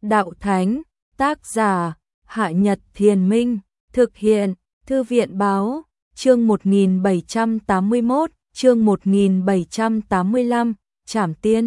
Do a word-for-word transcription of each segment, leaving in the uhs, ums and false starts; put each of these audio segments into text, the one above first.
Đạo Thánh, tác giả, Hạ Nhật Thiền Minh, thực hiện, Thư viện báo, chương một nghìn bảy trăm tám mươi mốt, chương một nghìn bảy trăm tám mươi lăm, Trảm Tiên.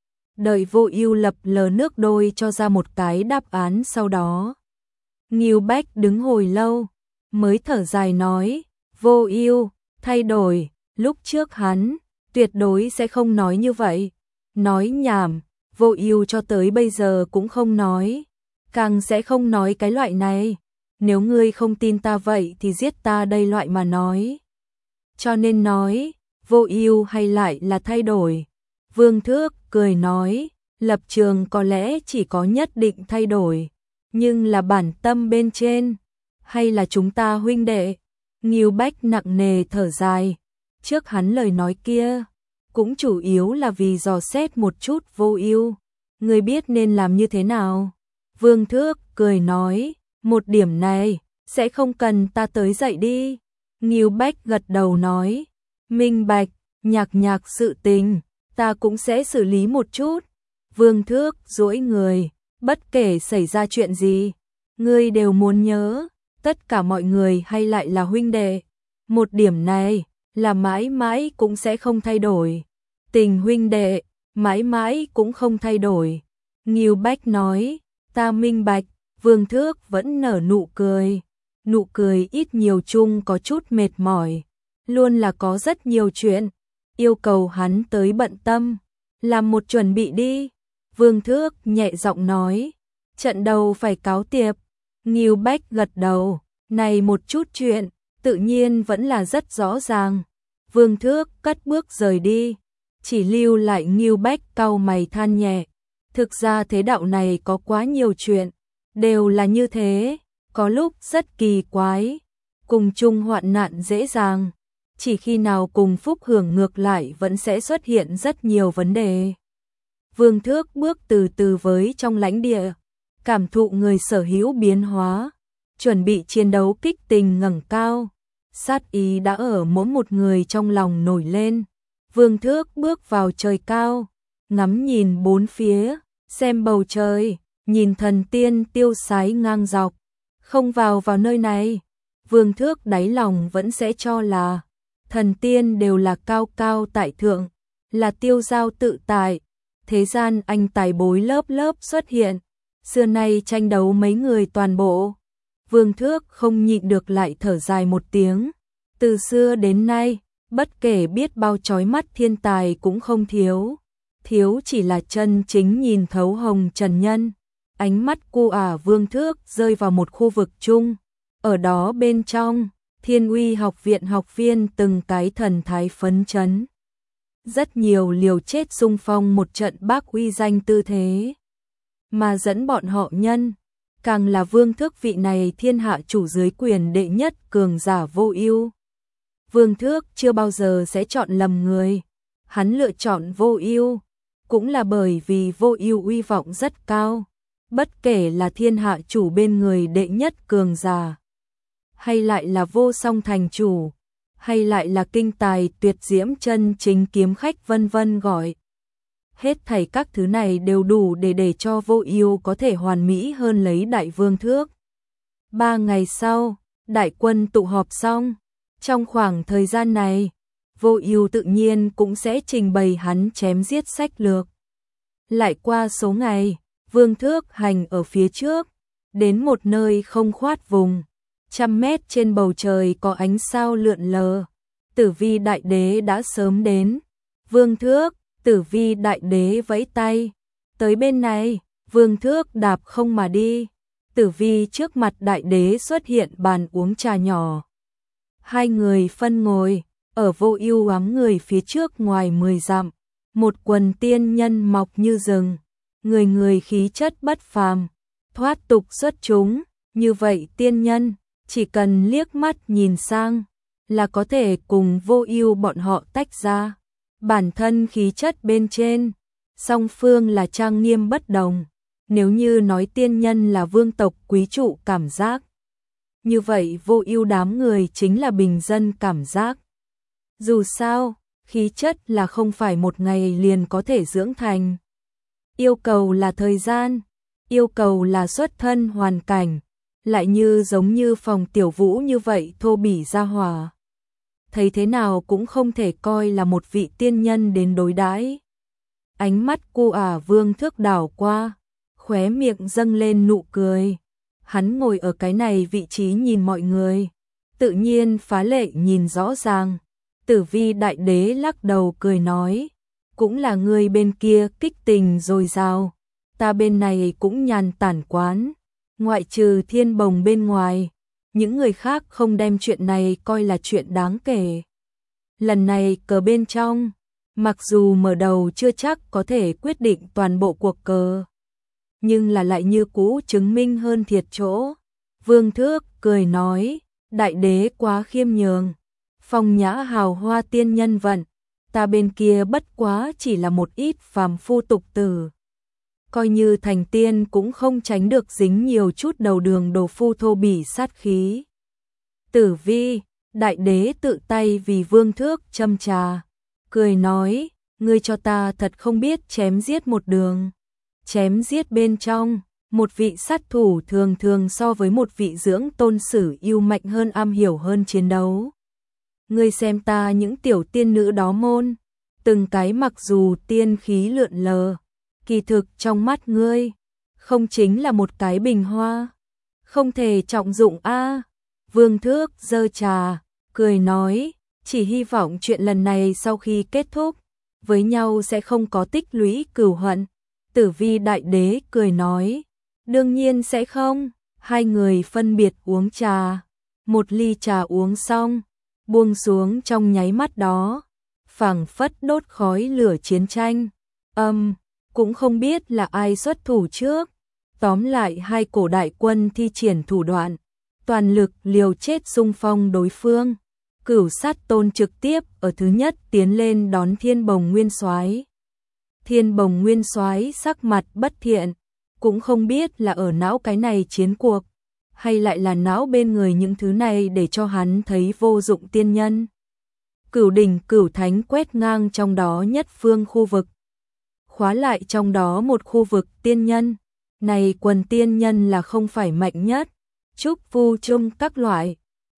Đợi Vô Ưu lập lờ nước đôi cho ra một cái đáp án sau đó. Ngưu Bách đứng hồi lâu, mới thở dài nói, Vô Ưu, thay đổi, lúc trước hắn tuyệt đối sẽ không nói như vậy. Nói nhảm, Vô Ưu cho tới bây giờ cũng không nói, càng sẽ không nói cái loại này. Nếu ngươi không tin ta vậy thì giết ta đây loại mà nói. Cho nên nói, Vô Ưu hay lại là thay đổi. Vương Thước cười nói, lập trường có lẽ chỉ có nhất định thay đổi, nhưng là bản tâm bên trên, hay là chúng ta huynh đệ. Ngưu Bách nặng nề thở dài, trước hắn lời nói kia, cũng chủ yếu là vì dò xét một chút Vô Ưu. Ngươi biết nên làm như thế nào? Vương Thước cười nói, một điểm này, sẽ không cần ta tới dạy đi. Ngưu Bách gật đầu nói, minh bạch, nhạc nhạc sự tình, ta cũng sẽ xử lý một chút. Vương Thước duỗi người, bất kể xảy ra chuyện gì, ngươi đều muốn nhớ, tất cả mọi người hay lại là huynh đệ. Một điểm này, là mãi mãi cũng sẽ không thay đổi. Tình huynh đệ, mãi mãi cũng không thay đổi. Ngưu Bách nói, ta minh bạch. Vương Thước vẫn nở nụ cười, nụ cười ít nhiều chung có chút mệt mỏi, luôn là có rất nhiều chuyện, yêu cầu hắn tới bận tâm, làm một chuẩn bị đi. Vương Thước nhẹ giọng nói, trận đầu phải cáo tiệp. Ngưu Bách gật đầu, này một chút chuyện, tự nhiên vẫn là rất rõ ràng. Vương Thước cất bước rời đi, chỉ lưu lại Ngưu Bách cau mày than nhẹ, thực ra thế đạo này có quá nhiều chuyện. Đều là như thế, có lúc rất kỳ quái, cùng chung hoạn nạn dễ dàng, chỉ khi nào cùng phúc hưởng ngược lại vẫn sẽ xuất hiện rất nhiều vấn đề. Vương Thước bước từ từ với trong lãnh địa, cảm thụ người sở hữu biến hóa, chuẩn bị chiến đấu kích tình ngẩng cao, sát ý đã ở mỗi một người trong lòng nổi lên. Vương Thước bước vào trời cao, ngắm nhìn bốn phía, xem bầu trời. Nhìn thần tiên tiêu sái ngang dọc, không vào vào nơi này, Vương Thước đáy lòng vẫn sẽ cho là thần tiên đều là cao cao tại thượng, là tiêu giao tự tại, thế gian anh tài bối lớp lớp xuất hiện, xưa nay tranh đấu mấy người toàn bộ. Vương Thước không nhịn được lại thở dài một tiếng, từ xưa đến nay, bất kể biết bao chói mắt thiên tài cũng không thiếu, thiếu chỉ là chân chính nhìn thấu hồng trần nhân. Ánh mắt cu ả Vương Thước rơi vào một khu vực chung, ở đó bên trong, Thiên Uy học viện học viên từng cái thần thái phấn chấn. Rất nhiều liều chết xung phong một trận bác uy danh tư thế, mà dẫn bọn họ nhân, càng là Vương Thước vị này thiên hạ chủ dưới quyền đệ nhất cường giả Vô Ưu. Vương Thước chưa bao giờ sẽ chọn lầm người, hắn lựa chọn Vô Ưu, cũng là bởi vì Vô Ưu uy vọng rất cao. Bất kể là thiên hạ chủ bên người đệ nhất cường giả, hay lại là vô song thành chủ, hay lại là kinh tài tuyệt diễm chân chính kiếm khách vân vân gọi. Hết thảy các thứ này đều đủ để để cho Vô Ưu có thể hoàn mỹ hơn lấy Đại Vương Thước. Ba ngày sau, đại quân tụ họp xong, trong khoảng thời gian này, Vô Ưu tự nhiên cũng sẽ trình bày hắn chém giết sách lược. Lại qua số ngày, Vương Thước hành ở phía trước, đến một nơi không khoát vùng, trăm mét trên bầu trời có ánh sao lượn lờ. Tử Vi Đại Đế đã sớm đến. Vương Thước, Tử Vi Đại Đế vẫy tay, tới bên này. Vương Thước đạp không mà đi. Tử Vi trước mặt Đại Đế xuất hiện bàn uống trà nhỏ. Hai người phân ngồi, ở Vô Ưu ám người phía trước ngoài mười dặm, một quần tiên nhân mọc như rừng. Người người khí chất bất phàm, thoát tục xuất chúng, như vậy tiên nhân, chỉ cần liếc mắt nhìn sang, là có thể cùng Vô Ưu bọn họ tách ra. Bản thân khí chất bên trên, song phương là trang nghiêm bất đồng, nếu như nói tiên nhân là vương tộc quý trụ cảm giác, như vậy Vô Ưu đám người chính là bình dân cảm giác. Dù sao, khí chất là không phải một ngày liền có thể dưỡng thành. Yêu cầu là thời gian, yêu cầu là xuất thân hoàn cảnh, lại như giống như Phòng Tiểu Vũ như vậy thô bỉ gia hỏa. Thấy thế nào cũng không thể coi là một vị tiên nhân đến đối đãi. Ánh mắt cu ả Vương Thước đảo qua, khóe miệng dâng lên nụ cười. Hắn ngồi ở cái này vị trí nhìn mọi người, tự nhiên phá lệ nhìn rõ ràng. Tử Vi Đại Đế lắc đầu cười nói, cũng là người bên kia kích tình dồi dào, ta bên này cũng nhàn tản quán, ngoại trừ Thiên Bồng bên ngoài, những người khác không đem chuyện này coi là chuyện đáng kể. Lần này cờ bên trong, mặc dù mở đầu chưa chắc có thể quyết định toàn bộ cuộc cờ, nhưng là lại như cũ chứng minh hơn thiệt chỗ. Vương Thước cười nói, Đại Đế quá khiêm nhường, phong nhã hào hoa tiên nhân vận, ta bên kia bất quá chỉ là một ít phàm phu tục tử. Coi như thành tiên cũng không tránh được dính nhiều chút đầu đường đồ phu thô bỉ sát khí. Tử Vi, Đại Đế tự tay vì Vương Thước châm trà, cười nói, ngươi cho ta thật không biết chém giết một đường. Chém giết bên trong, một vị sát thủ thường thường so với một vị dưỡng tôn sử yêu mạnh hơn, am hiểu hơn chiến đấu. Ngươi xem ta những tiểu tiên nữ đó môn, từng cái mặc dù tiên khí lượn lờ, kỳ thực trong mắt ngươi, không chính là một cái bình hoa, không thể trọng dụng a. Vương Thước giơ trà, cười nói, chỉ hy vọng chuyện lần này sau khi kết thúc, với nhau sẽ không có tích lũy cừu hận. Tử Vi Đại Đế cười nói, đương nhiên sẽ không. Hai người phân biệt uống trà, một ly trà uống xong, buông xuống trong nháy mắt đó, phảng phất đốt khói lửa chiến tranh. Âm, cũng không biết là ai xuất thủ trước. Tóm lại hai cổ đại quân thi triển thủ đoạn, toàn lực liều chết xung phong đối phương. Cửu Sát Tôn trực tiếp ở thứ nhất tiến lên đón Thiên Bồng Nguyên Soái. Thiên Bồng Nguyên Soái sắc mặt bất thiện, cũng không biết là ở não cái này chiến cuộc, hay lại là não bên người những thứ này để cho hắn thấy vô dụng tiên nhân. Cửu đỉnh cửu thánh quét ngang trong đó nhất phương khu vực, khóa lại trong đó một khu vực tiên nhân. Này quần tiên nhân là không phải mạnh nhất, trúc vu chung các loại,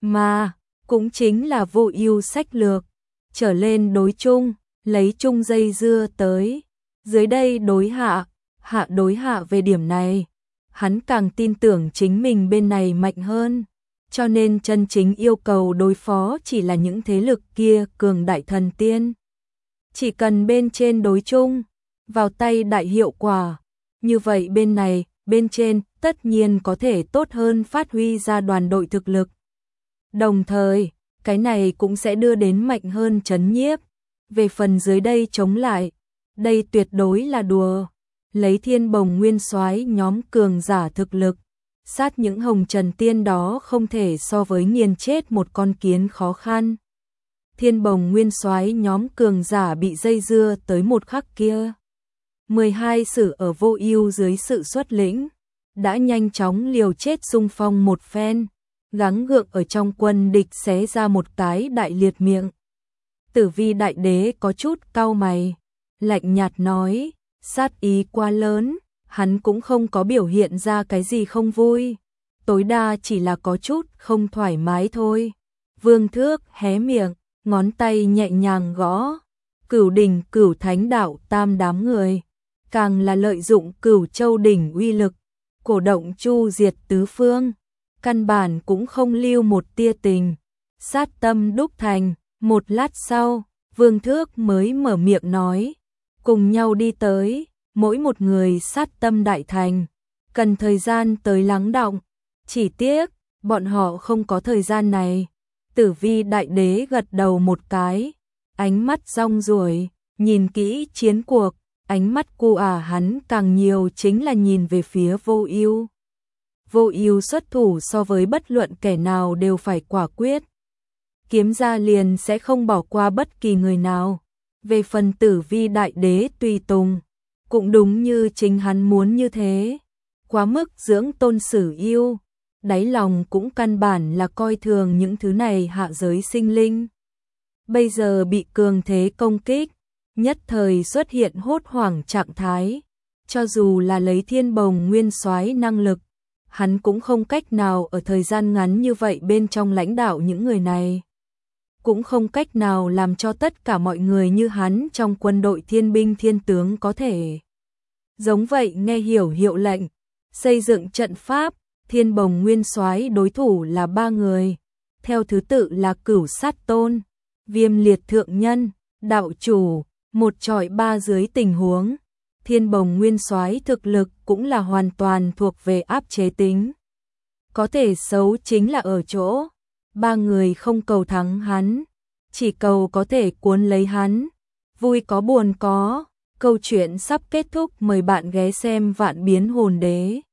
mà cũng chính là vô ưu sách lược, trở lên đối chung, lấy chung dây dưa tới, dưới đây đối hạ, hạ đối hạ. Về điểm này, hắn càng tin tưởng chính mình bên này mạnh hơn, cho nên chân chính yêu cầu đối phó chỉ là những thế lực kia cường đại thần tiên. Chỉ cần bên trên đối chung, vào tay đại hiệu quả, như vậy bên này, bên trên tất nhiên có thể tốt hơn phát huy ra đoàn đội thực lực. Đồng thời, cái này cũng sẽ đưa đến mạnh hơn trấn nhiếp. Về phần dưới đây chống lại, đây tuyệt đối là đùa. Lấy Thiên Bồng Nguyên Soái nhóm cường giả thực lực, sát những hồng trần tiên đó không thể so với nghiền chết một con kiến khó khăn. Thiên Bồng Nguyên Soái nhóm cường giả bị dây dưa tới một khắc kia, mười hai sử ở vô ưu dưới sự xuất lĩnh, đã nhanh chóng liều chết xung phong một phen, gắng gượng ở trong quân địch xé ra một cái đại liệt miệng. Tử Vi Đại Đế có chút cau mày, lạnh nhạt nói, sát ý quá lớn, hắn cũng không có biểu hiện ra cái gì không vui, tối đa chỉ là có chút không thoải mái thôi. Vương Thước hé miệng, ngón tay nhẹ nhàng gõ, Cửu đỉnh Cửu thánh đạo tam đám người, càng là lợi dụng Cửu châu đỉnh uy lực, cổ động chu diệt tứ phương, căn bản cũng không lưu một tia tình, sát tâm đúc thành. Một lát sau, Vương Thước mới mở miệng nói, cùng nhau đi tới, mỗi một người sát tâm đại thành, cần thời gian tới lắng đọng, chỉ tiếc, bọn họ không có thời gian này. Tử Vi Đại Đế gật đầu một cái, ánh mắt rong ruổi, nhìn kỹ chiến cuộc, ánh mắt cu ả hắn càng nhiều chính là nhìn về phía vô ưu. Vô ưu xuất thủ so với bất luận kẻ nào đều phải quả quyết, kiếm ra liền sẽ không bỏ qua bất kỳ người nào. Về phần Tử Vi Đại Đế tùy tùng, cũng đúng như chính hắn muốn như thế, quá mức dưỡng tôn sử yêu, đáy lòng cũng căn bản là coi thường những thứ này hạ giới sinh linh. Bây giờ bị cường thế công kích, nhất thời xuất hiện hốt hoảng trạng thái, Cho dù là lấy Thiên Bồng Nguyên Soái năng lực, hắn cũng không cách nào ở thời gian ngắn như vậy bên trong lãnh đạo những người này. Cũng không cách nào làm cho tất cả mọi người như hắn trong quân đội thiên binh thiên tướng có thể giống vậy nghe hiểu hiệu lệnh, xây dựng trận pháp. Thiên Bồng Nguyên Soái đối thủ là ba người, theo thứ tự là Cửu Sát Tôn, Viêm Liệt Thượng Nhân, Đạo Chủ, một chọi ba dưới tình huống. Thiên Bồng Nguyên Soái thực lực cũng là hoàn toàn thuộc về áp chế tính. Có thể xấu chính là ở chỗ, ba người không cầu thắng hắn, chỉ cầu có thể cuốn lấy hắn. Vui có buồn có, câu chuyện sắp kết thúc, mời bạn ghé xem Vạn Biến Hồn Đế.